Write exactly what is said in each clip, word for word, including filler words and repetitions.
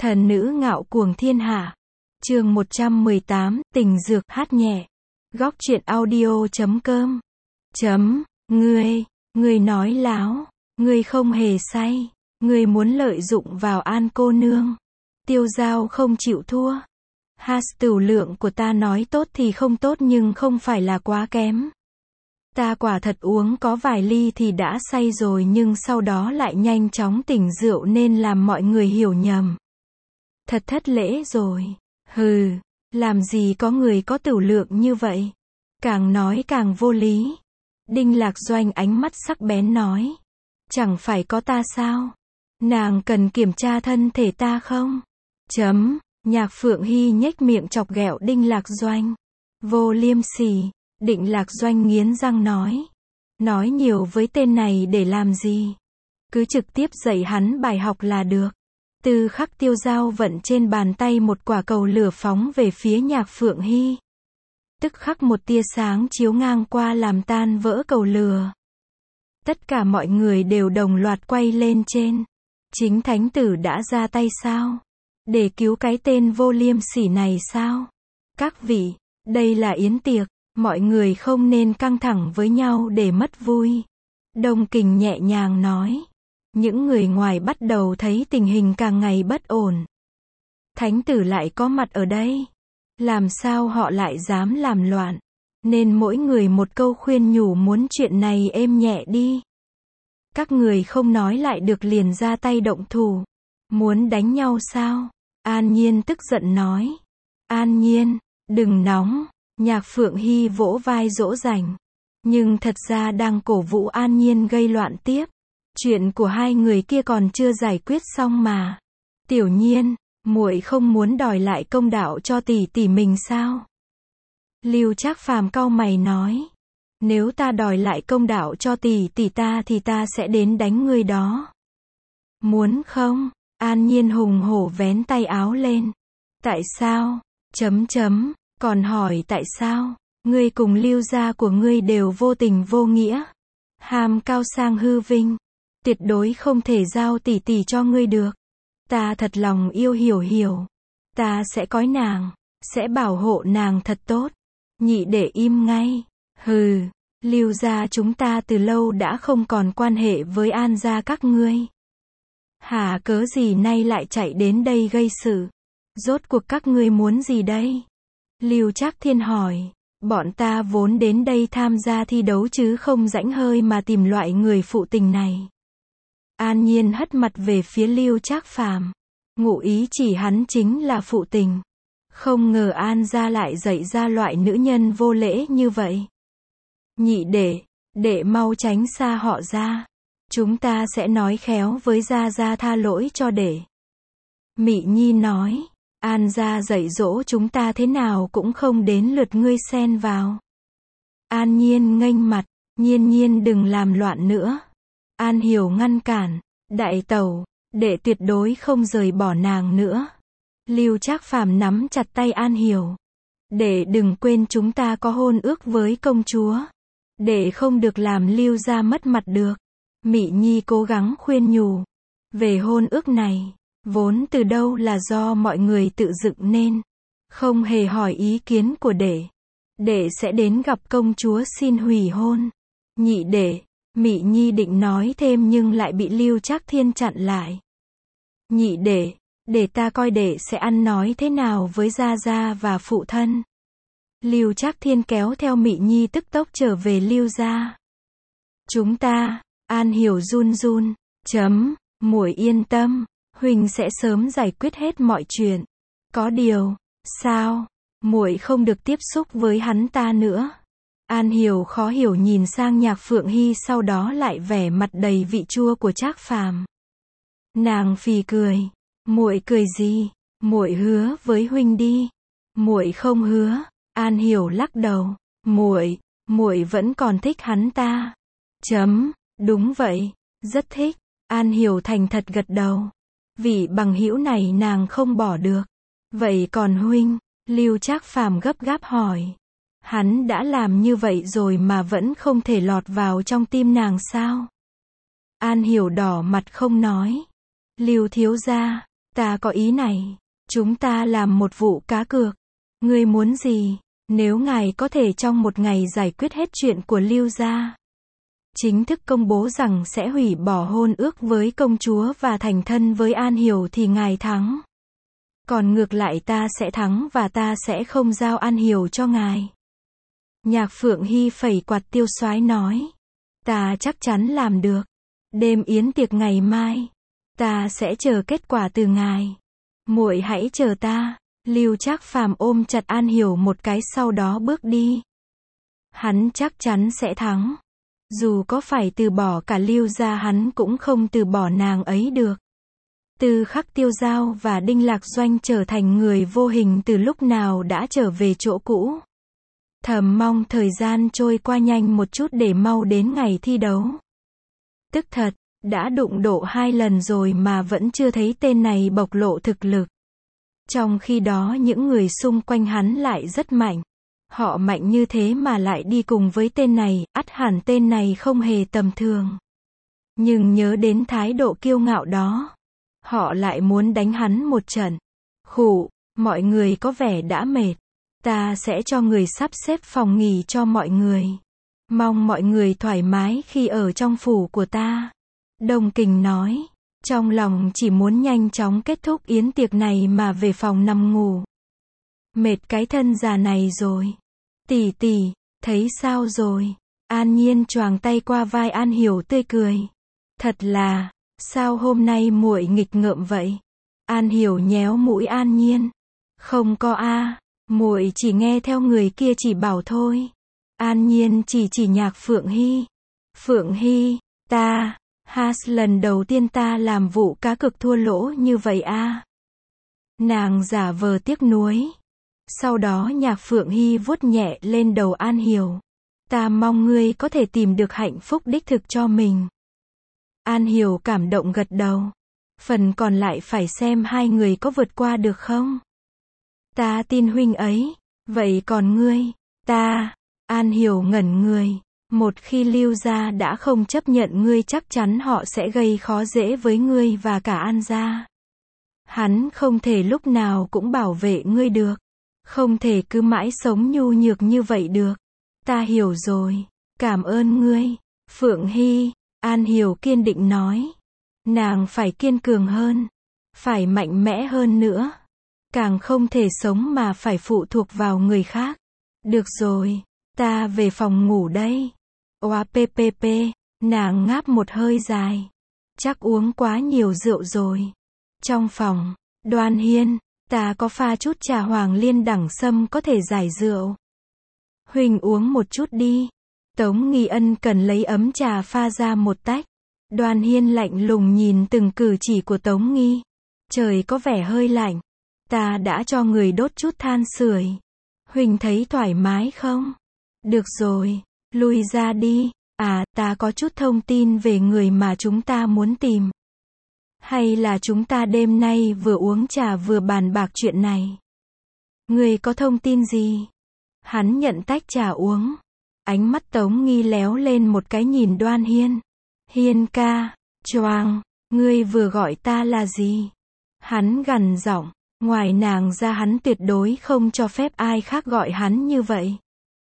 Thần nữ ngạo cuồng thiên hạ. Chương một trăm mười tám, tình dược hát nhẹ. Góc truyện audio chấm com. Chấm, ngươi, ngươi nói láo, ngươi không hề say, ngươi muốn lợi dụng vào An cô nương. Tiêu Dao không chịu thua. Hát tửu lượng của ta nói tốt thì không tốt nhưng không phải là quá kém. Ta quả thật uống có vài ly thì đã say rồi nhưng sau đó lại nhanh chóng tỉnh rượu nên làm mọi người hiểu nhầm. Thật thất lễ rồi. Hừ, làm gì có người có tửu lượng như vậy. Càng nói càng vô lý. Đinh Lạc Doanh ánh mắt sắc bén nói. Chẳng phải có ta sao? Nàng cần kiểm tra thân thể ta không? Chấm, Nhạc Phượng Hy nhếch miệng chọc ghẹo Đinh Lạc Doanh. Vô liêm sỉ. Đinh Lạc Doanh nghiến răng nói. Nói nhiều với tên này để làm gì? Cứ trực tiếp dạy hắn bài học là được. Tư khắc Tiêu Dao vận trên bàn tay một quả cầu lửa phóng về phía Nhạc Phượng Hy. Tức khắc một tia sáng chiếu ngang qua làm tan vỡ cầu lửa. Tất cả mọi người đều đồng loạt quay lên trên. Chính thánh tử đã ra tay sao? Để cứu cái tên vô liêm sỉ này sao? Các vị, đây là yến tiệc, mọi người không nên căng thẳng với nhau để mất vui. Đông Kình nhẹ nhàng nói. Những người ngoài bắt đầu thấy tình hình càng ngày bất ổn. Thánh tử lại có mặt ở đây. Làm sao họ lại dám làm loạn? Nên mỗi người một câu khuyên nhủ muốn chuyện này êm nhẹ đi. Các người không nói lại được liền ra tay động thủ. Muốn đánh nhau sao? An Nhiên tức giận nói. An Nhiên, đừng nóng. Nhạc Phượng Hy vỗ vai dỗ dành. Nhưng thật ra đang cổ vũ An Nhiên gây loạn tiếp. Chuyện của hai người kia còn chưa giải quyết xong mà. Tiểu Nhiên, muội không muốn đòi lại công đạo cho tỷ tỷ mình sao? Lưu Trác Phàm cau mày nói. Nếu ta đòi lại công đạo cho tỷ tỷ ta thì ta sẽ đến đánh ngươi đó. Muốn không? An Nhiên hùng hổ vén tay áo lên. Tại sao? Chấm chấm, còn hỏi tại sao? Ngươi cùng Lưu gia của ngươi đều vô tình vô nghĩa. Ham cao sang hư vinh. Tuyệt đối không thể giao tỷ tỷ cho ngươi được. Ta thật lòng yêu Hiểu Hiểu. Ta sẽ cõi nàng, sẽ bảo hộ nàng thật tốt. Nhị để im ngay. Hừ, Lưu gia chúng ta từ lâu đã không còn quan hệ với An gia các ngươi. Hả cớ gì nay lại chạy đến đây gây sự? Rốt cuộc các ngươi muốn gì đây? Lưu Trác Thiên hỏi. Bọn ta vốn đến đây tham gia thi đấu chứ không rảnh hơi mà tìm loại người phụ tình này. An Nhiên hất mặt về phía Lưu Trác Phàm. Ngụ ý chỉ hắn chính là phụ tình. Không ngờ An gia lại dạy ra loại nữ nhân vô lễ như vậy. Nhị đệ, đệ mau tránh xa họ ra. Chúng ta sẽ nói khéo với gia gia tha lỗi cho đệ. Mị Nhi nói. An gia dạy dỗ chúng ta thế nào cũng không đến lượt ngươi xen vào. An Nhiên nghênh mặt. Nhiên Nhiên đừng làm loạn nữa. An Hiểu ngăn cản. Đại tẩu, đệ tuyệt đối không rời bỏ nàng nữa. Lưu Trác Phàm nắm chặt tay An Hiểu. Đệ đừng quên chúng ta có hôn ước với công chúa. Đệ không được làm Lưu gia mất mặt được. Mị Nhi cố gắng khuyên nhủ. Về hôn ước này, vốn từ đâu là do mọi người tự dựng nên. Không hề hỏi ý kiến của đệ. Đệ sẽ đến gặp công chúa xin hủy hôn. Nhị đệ. Mị Nhi định nói thêm nhưng lại bị Lưu Trác Thiên chặn lại. Nhị đệ, để ta coi đệ sẽ ăn nói thế nào với gia gia và phụ thân. Lưu Trác Thiên kéo theo Mị Nhi tức tốc trở về Lưu gia. Chúng ta, An Hiểu run run, chấm, muội yên tâm, huynh sẽ sớm giải quyết hết mọi chuyện. Có điều, sao, muội không được tiếp xúc với hắn ta nữa. An Hiểu khó hiểu nhìn sang Nhạc Phượng Hy sau đó lại vẻ mặt đầy vị chua của Trác Phàm. Nàng phì cười. Muội cười gì? Muội hứa với huynh đi. Muội không hứa. An Hiểu lắc đầu. Muội, muội vẫn còn thích hắn ta. Chấm, đúng vậy, rất thích. An Hiểu thành thật gật đầu. Vị bằng hữu này nàng không bỏ được. Vậy còn huynh? Lưu Trác Phàm gấp gáp hỏi. Hắn đã làm như vậy rồi mà vẫn không thể lọt vào trong tim nàng sao? An Hiểu đỏ mặt không nói. Lưu thiếu gia, Ta có ý này. Chúng ta làm một vụ cá cược. Ngươi muốn gì? Nếu ngài có thể trong một ngày giải quyết hết chuyện của Lưu gia, chính thức công bố rằng sẽ hủy bỏ hôn ước với công chúa và thành thân với An Hiểu thì ngài thắng. Còn ngược lại ta sẽ thắng và ta sẽ không giao An Hiểu cho ngài. Nhạc Phượng Hy phẩy quạt tiêu soái nói. Ta chắc chắn làm được. Đêm yến tiệc ngày mai, ta sẽ chờ kết quả từ ngài. Muội hãy chờ ta. Lưu Trác Phàm ôm chặt An Hiểu một cái sau đó bước đi. Hắn chắc chắn sẽ thắng. Dù có phải từ bỏ cả Lưu gia hắn cũng không từ bỏ nàng ấy được. Từ khắc Tiêu Giao và Đinh Lạc Doanh trở thành người vô hình từ lúc nào đã trở về chỗ cũ. Thầm mong thời gian trôi qua nhanh một chút để mau đến ngày thi đấu. Tức thật, đã đụng độ hai lần rồi mà vẫn chưa thấy tên này bộc lộ thực lực. Trong khi đó những người xung quanh hắn lại rất mạnh. Họ mạnh như thế mà lại đi cùng với tên này, ắt hẳn tên này không hề tầm thường. Nhưng nhớ đến thái độ kiêu ngạo đó, họ lại muốn đánh hắn một trận. Khụ, mọi người có vẻ đã mệt. Ta sẽ cho người sắp xếp phòng nghỉ cho mọi người. Mong mọi người thoải mái khi ở trong phủ của ta. Đồng Kình nói. Trong lòng chỉ muốn nhanh chóng kết thúc yến tiệc này mà về phòng nằm ngủ. Mệt cái thân già này rồi. Tỷ tỷ, thấy sao rồi? An Nhiên choàng tay qua vai An Hiểu tươi cười. Thật là, sao hôm nay muội nghịch ngợm vậy? An Hiểu nhéo mũi An Nhiên. Không có a, muội chỉ nghe theo người kia chỉ bảo thôi. An Nhiên chỉ chỉ Nhạc Phượng Hy. Phượng Hy, ta, ha, lần đầu tiên ta làm vụ cá cược thua lỗ như vậy a. Nàng giả vờ tiếc nuối. Sau đó Nhạc Phượng Hy vuốt nhẹ lên đầu An Hiểu. Ta mong ngươi có thể tìm được hạnh phúc đích thực cho mình. An Hiểu cảm động gật đầu. Phần còn lại phải xem hai người có vượt qua được không. Ta tin huynh ấy. Vậy còn ngươi? Ta. An Hiểu ngẩn người. Một khi Lưu gia đã không chấp nhận ngươi chắc chắn họ sẽ gây khó dễ với ngươi và cả An gia. Hắn không thể lúc nào cũng bảo vệ ngươi được. Không thể cứ mãi sống nhu nhược như vậy được. Ta hiểu rồi. Cảm ơn ngươi. Phượng Hy. An Hiểu kiên định nói. Nàng phải kiên cường hơn. Phải mạnh mẽ hơn nữa. Càng không thể sống mà phải phụ thuộc vào người khác. Được rồi. Ta về phòng ngủ đây. Oa ppp. Nàng ngáp một hơi dài. Chắc uống quá nhiều rượu rồi. Trong phòng. Đoan Hiên. Ta có pha chút trà hoàng liên đẳng sâm có thể giải rượu. Huynh uống một chút đi. Tống Nghi Ân cần lấy ấm trà pha ra một tách. Đoan Hiên lạnh lùng nhìn từng cử chỉ của Tống Nghi. Trời có vẻ hơi lạnh. Ta đã cho người đốt chút than sưởi. Huynh thấy thoải mái không? Được rồi, lui ra đi. À, ta có chút thông tin về người mà chúng ta muốn tìm. Hay là chúng ta đêm nay vừa uống trà vừa bàn bạc chuyện này? Người có thông tin gì? Hắn nhận tách trà uống. Ánh mắt Tống Nghi léo lên một cái nhìn Đoan Hiên. Hiên ca, choàng, ngươi vừa gọi ta là gì? Hắn gằn giọng, ngoài nàng ra hắn tuyệt đối không cho phép ai khác gọi hắn như vậy.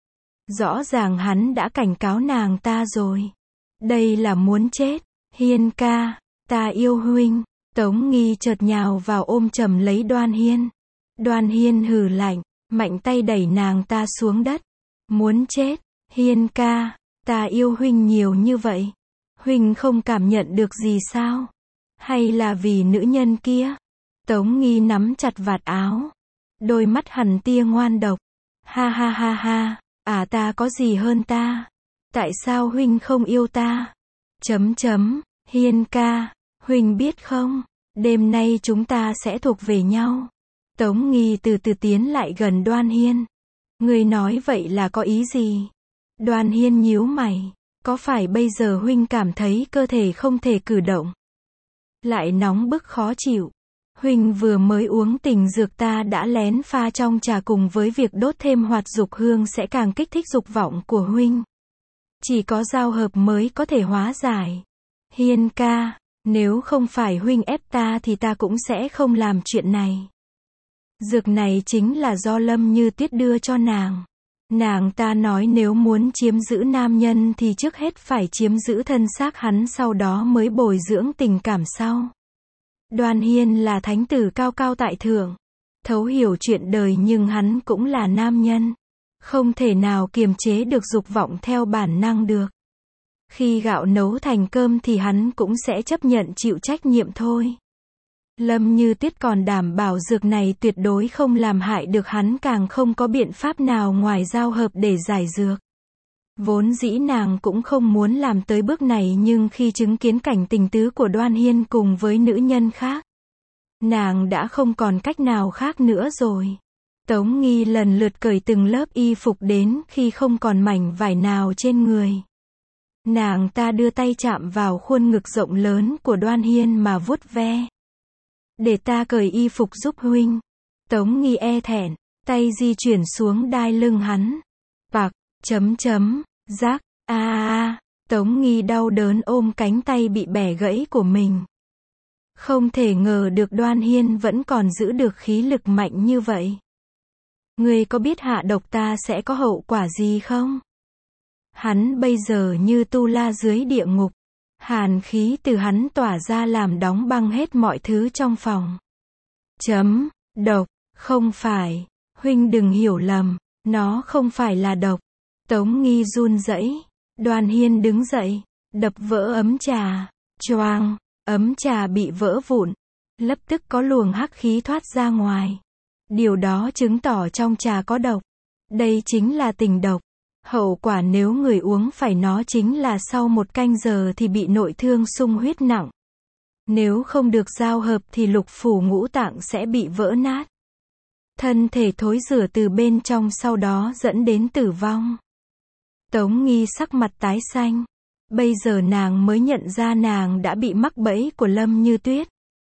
Rõ ràng hắn đã cảnh cáo nàng ta rồi. Đây là muốn chết. Hiên ca, ta yêu huynh. Tống Nghi chợt nhào vào ôm chầm lấy Đoan Hiên. Đoan Hiên hừ lạnh, mạnh tay đẩy nàng ta xuống đất. Muốn chết. Hiên ca, ta yêu huynh nhiều như vậy. Huynh không cảm nhận được gì sao? Hay là vì nữ nhân kia? Tống Nghi nắm chặt vạt áo. Đôi mắt hằn tia ngoan độc. Ha ha ha ha, à ta có gì hơn ta? Tại sao huynh không yêu ta? Chấm chấm, Hiên ca, huynh biết không? Đêm nay chúng ta sẽ thuộc về nhau. Tống Nghi từ từ tiến lại gần Đoan Hiên. Người nói vậy là có ý gì? Đoan Hiên nhíu mày. Có phải bây giờ huynh cảm thấy cơ thể không thể cử động? Lại nóng bức khó chịu. Huynh vừa mới uống tình dược ta đã lén pha trong trà cùng với việc đốt thêm hoạt dục hương sẽ càng kích thích dục vọng của huynh. Chỉ có giao hợp mới có thể hóa giải. Hiên ca, Nếu không phải huynh ép ta thì ta cũng sẽ không làm chuyện này. Dược này chính là do Lâm Như Tuyết đưa cho nàng. Nàng ta nói nếu muốn chiếm giữ nam nhân thì trước hết phải chiếm giữ thân xác hắn, sau đó mới bồi dưỡng tình cảm sau. Đoan Hiên là thánh tử cao cao tại thượng, thấu hiểu chuyện đời, nhưng hắn cũng là nam nhân, không thể nào kiềm chế được dục vọng theo bản năng được. Khi gạo nấu thành cơm thì hắn cũng sẽ chấp nhận chịu trách nhiệm thôi. Lâm Như Tuyết còn đảm bảo dược này tuyệt đối không làm hại được hắn, càng không có biện pháp nào ngoài giao hợp để giải dược. Vốn dĩ nàng cũng không muốn làm tới bước này, nhưng khi chứng kiến cảnh tình tứ của Đoan Hiên cùng với nữ nhân khác, nàng đã không còn cách nào khác nữa rồi. Tống Nghi lần lượt cởi từng lớp y phục đến khi không còn mảnh vải nào trên người. Nàng ta đưa tay chạm vào khuôn ngực rộng lớn của Đoan Hiên mà vuốt ve. Để ta cởi y phục giúp huynh. Tống Nghi e thẹn, tay di chuyển xuống đai lưng hắn. Bạc, chấm chấm, rác, a a a, Tống Nghi đau đớn ôm cánh tay bị bẻ gãy của mình. Không thể ngờ được Đoan Hiên vẫn còn giữ được khí lực mạnh như vậy. Ngươi có biết hạ độc ta sẽ có hậu quả gì không? Hắn bây giờ như tu la dưới địa ngục. Hàn khí từ hắn tỏa ra làm đóng băng hết mọi thứ trong phòng. Chấm, độc, không phải, huynh đừng hiểu lầm, nó không phải là độc. Tống Nghi run rẩy. Đoan Hiên đứng dậy, đập vỡ ấm trà, choang, ấm trà bị vỡ vụn, lập tức có luồng hắc khí thoát ra ngoài. Điều đó chứng tỏ trong trà có độc. Đây chính là tình độc. Hậu quả nếu người uống phải nó chính là sau một canh giờ thì bị nội thương sung huyết nặng. Nếu không được giao hợp thì lục phủ ngũ tạng sẽ bị vỡ nát. Thân thể thối rữa từ bên trong, sau đó dẫn đến tử vong. Tống Nghi sắc mặt tái xanh. Bây giờ nàng mới nhận ra nàng đã bị mắc bẫy của Lâm Như Tuyết.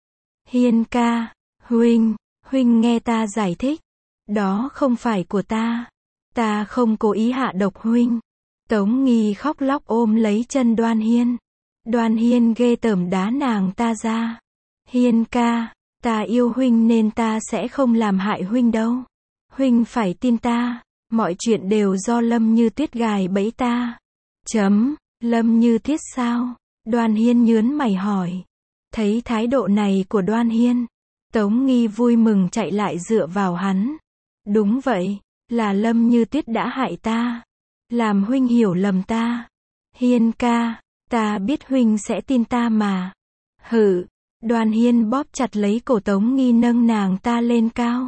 Hiên ca, huynh, huynh nghe ta giải thích. Đó không phải của ta. Ta không cố ý hạ độc huynh. Tống Nghi khóc lóc ôm lấy chân Đoan Hiên. Đoan Hiên ghê tởm đá nàng ta ra. Hiên ca, ta yêu huynh nên ta sẽ không làm hại huynh đâu. Huynh phải tin ta, mọi chuyện đều do Lâm Như Tuyết gài bẫy ta. Chấm, Lâm Như Tuyết sao? Đoan Hiên nhướng mày hỏi. Thấy thái độ này của Đoan Hiên, Tống Nghi vui mừng chạy lại dựa vào hắn. Đúng vậy, là Lâm Như Tuyết đã hại ta. Làm huynh hiểu lầm ta. Hiên ca, ta biết huynh sẽ tin ta mà. Hử. Đoan Hiên bóp chặt lấy cổ Tống Nghi, nâng nàng ta lên cao.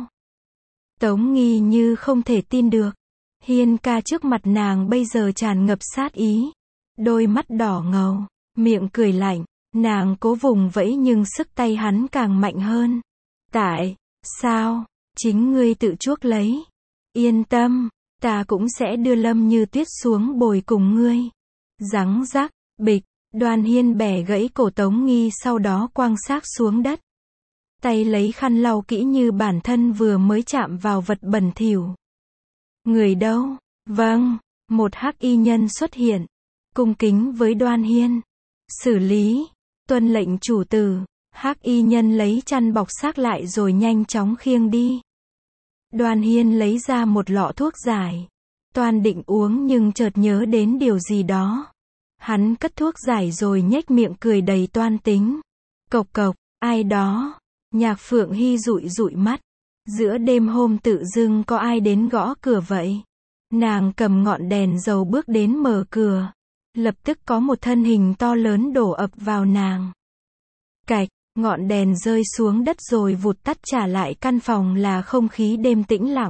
Tống Nghi như không thể tin được. Hiên ca trước mặt nàng bây giờ tràn ngập sát ý. Đôi mắt đỏ ngầu, miệng cười lạnh. Nàng cố vùng vẫy nhưng sức tay hắn càng mạnh hơn. Tại sao? Chính ngươi tự chuốc lấy. Yên tâm, ta cũng sẽ đưa Lâm Như Tuyết xuống bồi cùng ngươi. Răng rắc, bịch, Đoan Hiên bẻ gãy cổ Tống Nghi, sau đó quăng xác xuống đất. Tay lấy khăn lau kỹ như bản thân vừa mới chạm vào vật bẩn thỉu. Người đâu? Vâng, một hắc y nhân xuất hiện, cung kính với Đoan Hiên. Xử lý, tuân lệnh chủ tử. Hắc y nhân lấy chăn bọc xác lại rồi nhanh chóng khiêng đi. Đoan Hiên lấy ra một lọ thuốc giải. Toan định uống nhưng chợt nhớ đến điều gì đó. Hắn cất thuốc giải rồi nhếch miệng cười đầy toan tính. Cộc cộc, ai đó? Nhạc Phượng Hy dụi dụi mắt. Giữa đêm hôm tự dưng có ai đến gõ cửa vậy? Nàng cầm ngọn đèn dầu bước đến mở cửa. Lập tức có một thân hình to lớn đổ ập vào nàng. Cạch, ngọn đèn rơi xuống đất rồi vụt tắt, trả lại căn phòng là không khí đêm tĩnh lặng.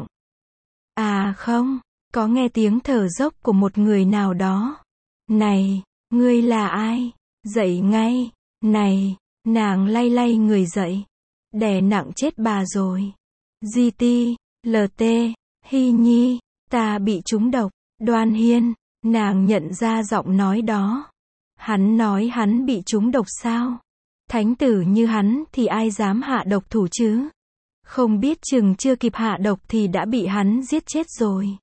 À không, có nghe tiếng thở dốc của một người nào đó. Này, ngươi là ai? Dậy ngay. Này, nàng lay lay người dậy. Đè nặng chết bà rồi. giê tê, lờ tê, Hy Nhi, ta bị trúng độc. Đoan Hiên, nàng nhận ra giọng nói đó. Hắn nói hắn bị trúng độc sao? Thánh tử như hắn thì ai dám hạ độc thủ chứ? Không biết chừng chưa kịp hạ độc thì đã bị hắn giết chết rồi.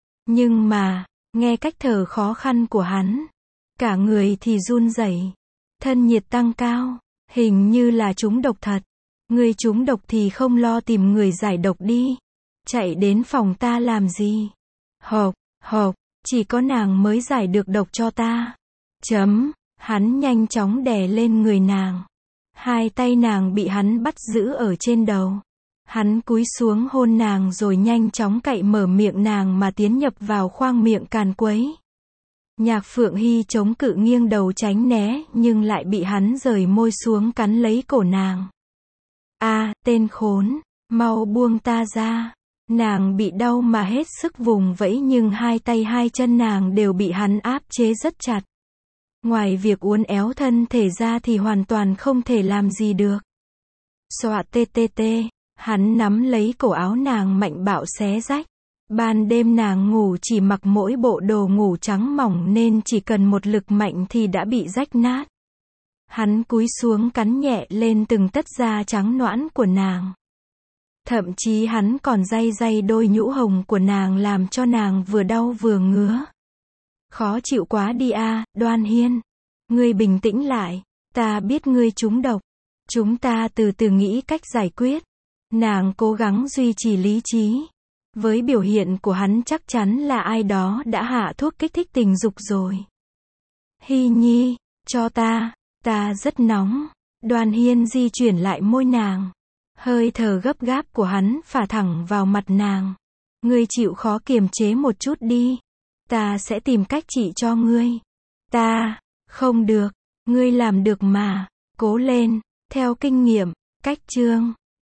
Nhưng mà, nghe cách thở khó khăn của hắn, cả người thì run rẩy. Thân nhiệt tăng cao. Hình như là trúng độc thật. Ngươi trúng độc thì không lo tìm người giải độc đi. Chạy đến phòng ta làm gì? Hộp, hộp, chỉ có nàng mới giải được độc cho ta. Chấm, hắn nhanh chóng đè lên người nàng. Hai tay nàng bị hắn bắt giữ ở trên đầu. Hắn cúi xuống hôn nàng rồi nhanh chóng cạy mở miệng nàng mà tiến nhập vào khoang miệng càn quấy. Nhạc Phượng Hy chống cự nghiêng đầu tránh né nhưng lại bị hắn rời môi xuống cắn lấy cổ nàng. A, tên khốn, mau buông ta ra. Nàng bị đau mà hết sức vùng vẫy nhưng hai tay hai chân nàng đều bị hắn áp chế rất chặt. Ngoài việc uốn éo thân thể ra thì hoàn toàn không thể làm gì được. Xoa tê tê tê, hắn nắm lấy cổ áo nàng mạnh bạo xé rách. Ban đêm nàng ngủ chỉ mặc mỗi bộ đồ ngủ trắng mỏng nên chỉ cần một lực mạnh thì đã bị rách nát. Hắn cúi xuống cắn nhẹ lên từng tấc da trắng nõn của nàng. Thậm chí hắn còn day day đôi nhũ hồng của nàng làm cho nàng vừa đau vừa ngứa. Khó chịu quá đi a, Đoan Hiên. Ngươi bình tĩnh lại, ta biết ngươi trúng độc. Chúng ta từ từ nghĩ cách giải quyết. Nàng cố gắng duy trì lý trí. Với biểu hiện của hắn chắc chắn là ai đó đã hạ thuốc kích thích tình dục rồi. Hy Nhi, cho ta, ta rất nóng. Đoan Hiên di chuyển lại môi nàng. Hơi thở gấp gáp của hắn phả thẳng vào mặt nàng. Ngươi chịu khó kiềm chế một chút đi. Ta sẽ tìm cách trị cho ngươi. Ta, không được, ngươi làm được mà, cố lên, theo kinh nghiệm, cách chương.